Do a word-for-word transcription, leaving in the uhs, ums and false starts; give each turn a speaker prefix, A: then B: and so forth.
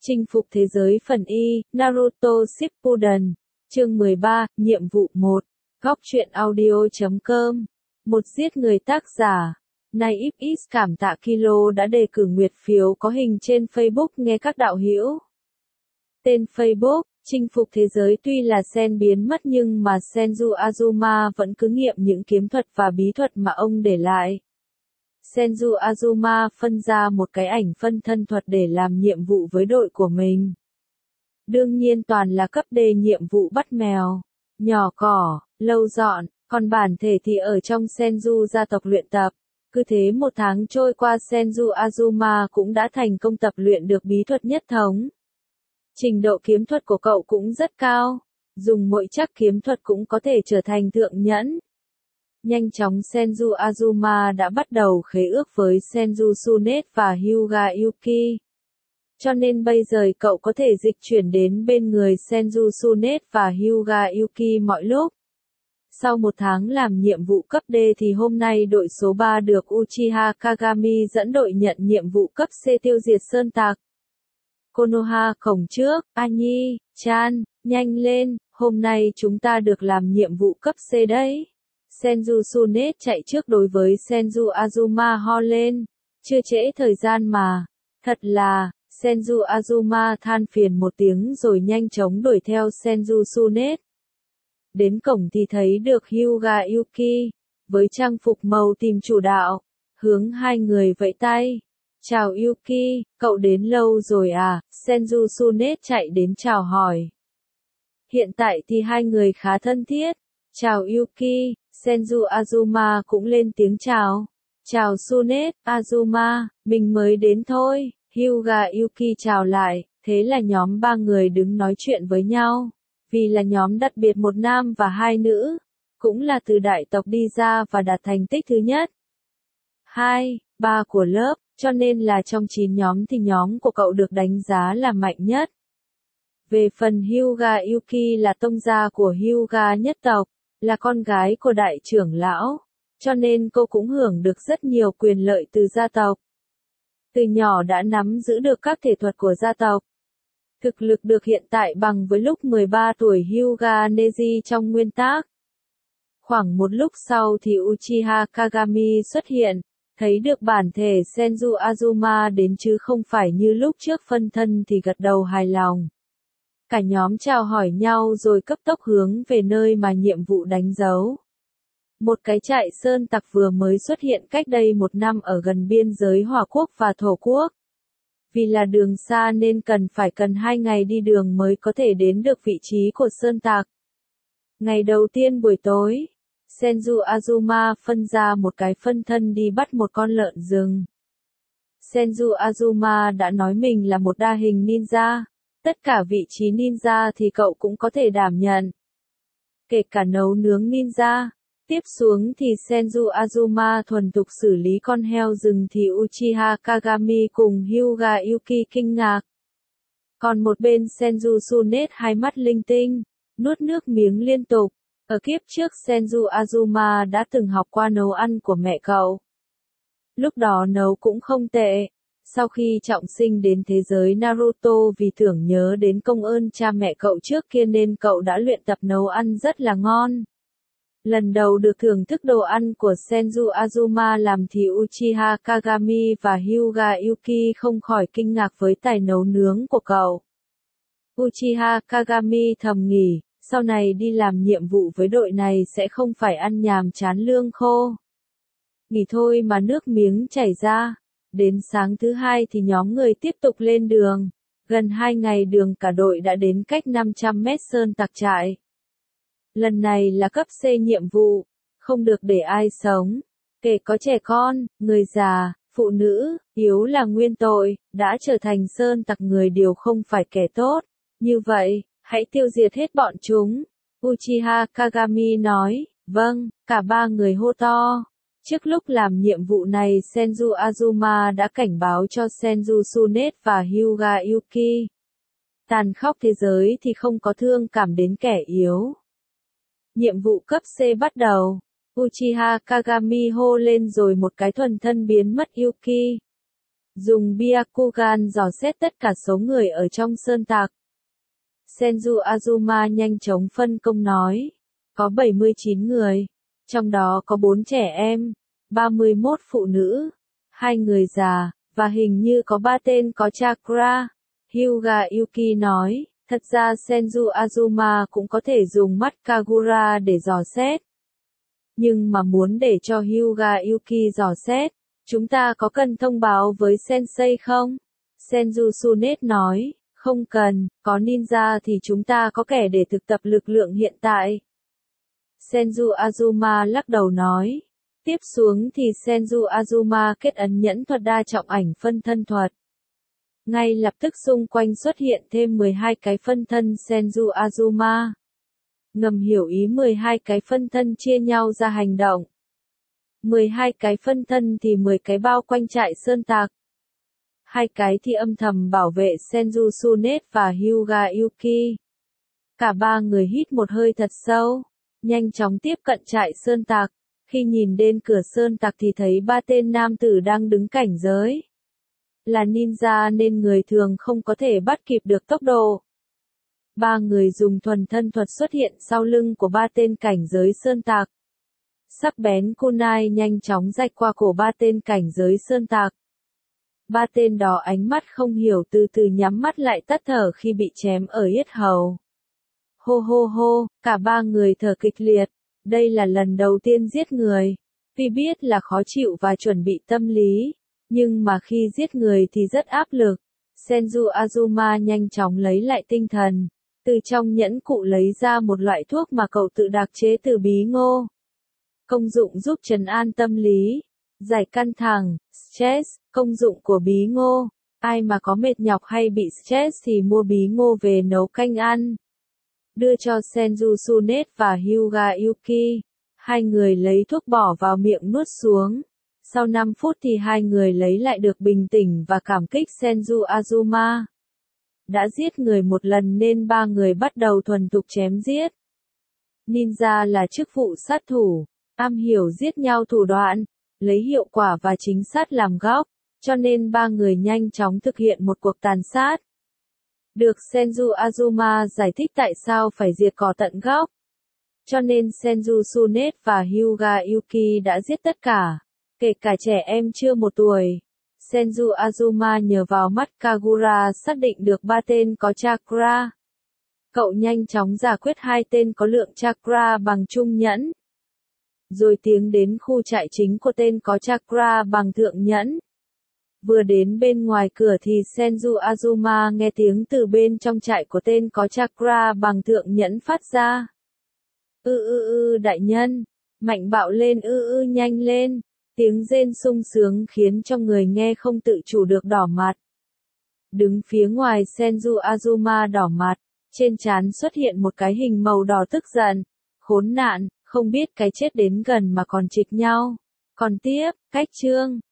A: Chinh phục thế giới phần Y, Naruto Shippuden, chương mười ba, nhiệm vụ một, góc truyện audio chấm com, một giết người tác giả. Naif Is cảm tạ Kilo đã đề cử nguyệt phiếu có hình trên Facebook nghe các đạo hữu. Tên Facebook, chinh phục thế giới tuy là Sen biến mất nhưng mà Senju Azuma vẫn cứ nghiệm những kiếm thuật và bí thuật mà ông để lại. Senju Azuma phân ra một cái ảnh phân thân thuật để làm nhiệm vụ với đội của mình. Đương nhiên toàn là cấp D nhiệm vụ bắt mèo, nhỏ cỏ, lâu dọn, còn bản thể thì ở trong Senju gia tộc luyện tập. Cứ thế một tháng trôi qua Senju Azuma cũng đã thành công tập luyện được bí thuật nhất thống. Trình độ kiếm thuật của cậu cũng rất cao, dùng mỗi chắc kiếm thuật cũng có thể trở thành thượng nhẫn. Nhanh chóng Senju Azuma đã bắt đầu khế ước với Senju Tsunade và Hyuga Yuki. Cho nên bây giờ cậu có thể dịch chuyển đến bên người Senju Tsunade và Hyuga Yuki mọi lúc. Sau một tháng làm nhiệm vụ cấp D thì hôm nay đội số ba được Uchiha Kagami dẫn đội nhận nhiệm vụ cấp C tiêu diệt sơn tặc. Konoha cổng trước, Anyi, Chan, nhanh lên, hôm nay chúng ta được làm nhiệm vụ cấp C đấy. Senju Tsunade chạy trước đối với Senju Azuma ho lên, chưa trễ thời gian mà, thật là, Senju Azuma than phiền một tiếng rồi nhanh chóng đuổi theo Senju Tsunade. Đến cổng thì thấy được Hyuga Yuki, với trang phục màu tìm chủ đạo, hướng hai người vẫy tay. Chào Yuki, cậu đến lâu rồi à, Senju Tsunade chạy đến chào hỏi. Hiện tại thì hai người khá thân thiết. Chào Yuki, Senju Azuma cũng lên tiếng chào. Chào Tsunade, Azuma, mình mới đến thôi. Hyuga Yuki chào lại, thế là nhóm ba người đứng nói chuyện với nhau. Vì là nhóm đặc biệt một nam và hai nữ, cũng là từ đại tộc đi ra và đạt thành tích thứ nhất. Hai, ba của lớp, cho nên là trong chín nhóm thì nhóm của cậu được đánh giá là mạnh nhất. Về phần Hyuga Yuki là tông gia của Hyuga nhất tộc, là con gái của đại trưởng lão, cho nên cô cũng hưởng được rất nhiều quyền lợi từ gia tộc. Từ nhỏ đã nắm giữ được các thể thuật của gia tộc. Thực lực được hiện tại bằng với lúc mười ba tuổi Hyuga Neji trong nguyên tác. Khoảng một lúc sau thì Uchiha Kagami xuất hiện, thấy được bản thể Senju Azuma đến chứ không phải như lúc trước phân thân thì gật đầu hài lòng. Cả nhóm chào hỏi nhau rồi cấp tốc hướng về nơi mà nhiệm vụ đánh dấu. Một cái trại sơn tặc vừa mới xuất hiện cách đây một năm ở gần biên giới Hỏa Quốc và Thổ Quốc. Vì là đường xa nên cần phải cần hai ngày đi đường mới có thể đến được vị trí của sơn tặc. Ngày đầu tiên buổi tối, Senju Azuma phân ra một cái phân thân đi bắt một con lợn rừng. Senju Azuma đã nói mình là một đa hình ninja, tất cả vị trí ninja thì cậu cũng có thể đảm nhận. Kể cả nấu nướng ninja. Tiếp xuống thì Senju Azuma thuần thục xử lý con heo rừng thì Uchiha Kagami cùng Hyuga Yuki kinh ngạc. Còn một bên Senju Tsunade hai mắt linh tinh, nuốt nước miếng liên tục. Ở kiếp trước Senju Azuma đã từng học qua nấu ăn của mẹ cậu. Lúc đó nấu cũng không tệ. Sau khi trọng sinh đến thế giới Naruto vì tưởng nhớ đến công ơn cha mẹ cậu trước kia nên cậu đã luyện tập nấu ăn rất là ngon. Lần đầu được thưởng thức đồ ăn của Senju Azuma làm thì Uchiha Kagami và Hyuga Yuki không khỏi kinh ngạc với tài nấu nướng của cậu. Uchiha Kagami thầm nghĩ, sau này đi làm nhiệm vụ với đội này sẽ không phải ăn nhàm chán lương khô. Nghỉ thôi mà nước miếng chảy ra. Đến sáng thứ hai thì nhóm người tiếp tục lên đường. Gần hai ngày đường cả đội đã đến cách năm trăm mét sơn tặc trại. Lần này là cấp C nhiệm vụ, không được để ai sống, kể có trẻ con, người già, phụ nữ, yếu là nguyên tội, đã trở thành sơn tặc người đều không phải kẻ tốt. Như vậy, hãy tiêu diệt hết bọn chúng. Uchiha Kagami nói, vâng, cả ba người hô to. Trước lúc làm nhiệm vụ này Senju Azuma đã cảnh báo cho Senju Tsunade và Hyuga Yuki. Tàn khốc thế giới thì không có thương cảm đến kẻ yếu. Nhiệm vụ cấp C bắt đầu. Uchiha Kagami hô lên rồi một cái thuần thân biến mất Yuki. Dùng Byakugan dò xét tất cả số người ở trong sơn tặc. Senju Azuma nhanh chóng phân công nói. Có bảy mươi chín người. Trong đó có bốn trẻ em, ba mươi mốt phụ nữ, hai người già, và hình như có ba tên có chakra. Hyuga Yuki nói, thật ra Senju Azuma cũng có thể dùng mắt Kagura để dò xét. Nhưng mà muốn để cho Hyuga Yuki dò xét, chúng ta có cần thông báo với Sensei không? Senju Tsunade nói, không cần, có ninja thì chúng ta có kẻ để thực tập lực lượng hiện tại. Senju Azuma lắc đầu nói. Tiếp xuống thì Senju Azuma kết ấn nhẫn thuật đa trọng ảnh phân thân thuật. Ngay lập tức xung quanh xuất hiện thêm mười hai cái phân thân Senju Azuma. Ngầm hiểu ý mười hai cái phân thân chia nhau ra hành động. mười hai cái phân thân thì mười cái bao quanh trại sơn tặc. Hai cái thì âm thầm bảo vệ Senju Tsunade và Hyuga Yuki. Cả ba người hít một hơi thật sâu, nhanh chóng tiếp cận trại sơn tặc. Khi nhìn đến cửa sơn tặc thì thấy ba tên nam tử đang đứng cảnh giới. Là ninja nên người thường không có thể bắt kịp được tốc độ. Ba người dùng thuần thân thuật xuất hiện sau lưng của ba tên cảnh giới sơn tặc. Sắc bén kunai nhanh chóng rạch qua cổ ba tên cảnh giới sơn tặc. Ba tên đó ánh mắt không hiểu từ từ nhắm mắt lại tắt thở khi bị chém ở yết hầu. Hô hô hô, cả ba người thở kịch liệt. Đây là lần đầu tiên giết người. Vì biết là khó chịu và chuẩn bị tâm lý. Nhưng mà khi giết người thì rất áp lực. Senju Azuma nhanh chóng lấy lại tinh thần. Từ trong nhẫn cụ lấy ra một loại thuốc mà cậu tự đặc chế từ bí ngô. Công dụng giúp trấn an tâm lý, giải căng thẳng, stress. Công dụng của bí ngô. Ai mà có mệt nhọc hay bị stress thì mua bí ngô về nấu canh ăn. Đưa cho Senju Tsunade và Hyuga Yuki. Hai người lấy thuốc bỏ vào miệng nuốt xuống. Sau năm phút thì hai người lấy lại được bình tĩnh và cảm kích Senju Azuma. Đã giết người một lần nên ba người bắt đầu thuần thục chém giết. Ninja là chức vụ sát thủ, am hiểu giết nhau thủ đoạn, lấy hiệu quả và chính xác làm gốc, cho nên ba người nhanh chóng thực hiện một cuộc tàn sát. Được Senju Azuma giải thích tại sao phải diệt cỏ tận gốc. Cho nên Senju Tsunade và Hyuga Yuki đã giết tất cả, kể cả trẻ em chưa một tuổi. Senju Azuma nhờ vào mắt Kagura xác định được ba tên có chakra. Cậu nhanh chóng giải quyết hai tên có lượng chakra bằng trung nhẫn. Rồi tiến đến khu trại chính của tên có chakra bằng thượng nhẫn. Vừa đến bên ngoài cửa thì Senju Azuma nghe tiếng từ bên trong trại của tên có chakra bằng thượng nhẫn phát ra. Ư ư ư đại nhân, mạnh bạo lên ư ư nhanh lên. Tiếng rên sung sướng khiến cho người nghe không tự chủ được đỏ mặt. Đứng phía ngoài Senju Azuma đỏ mặt, trên trán xuất hiện một cái hình màu đỏ tức giận. Khốn nạn, không biết cái chết đến gần mà còn trịch nhau. Còn tiếp, cách chương.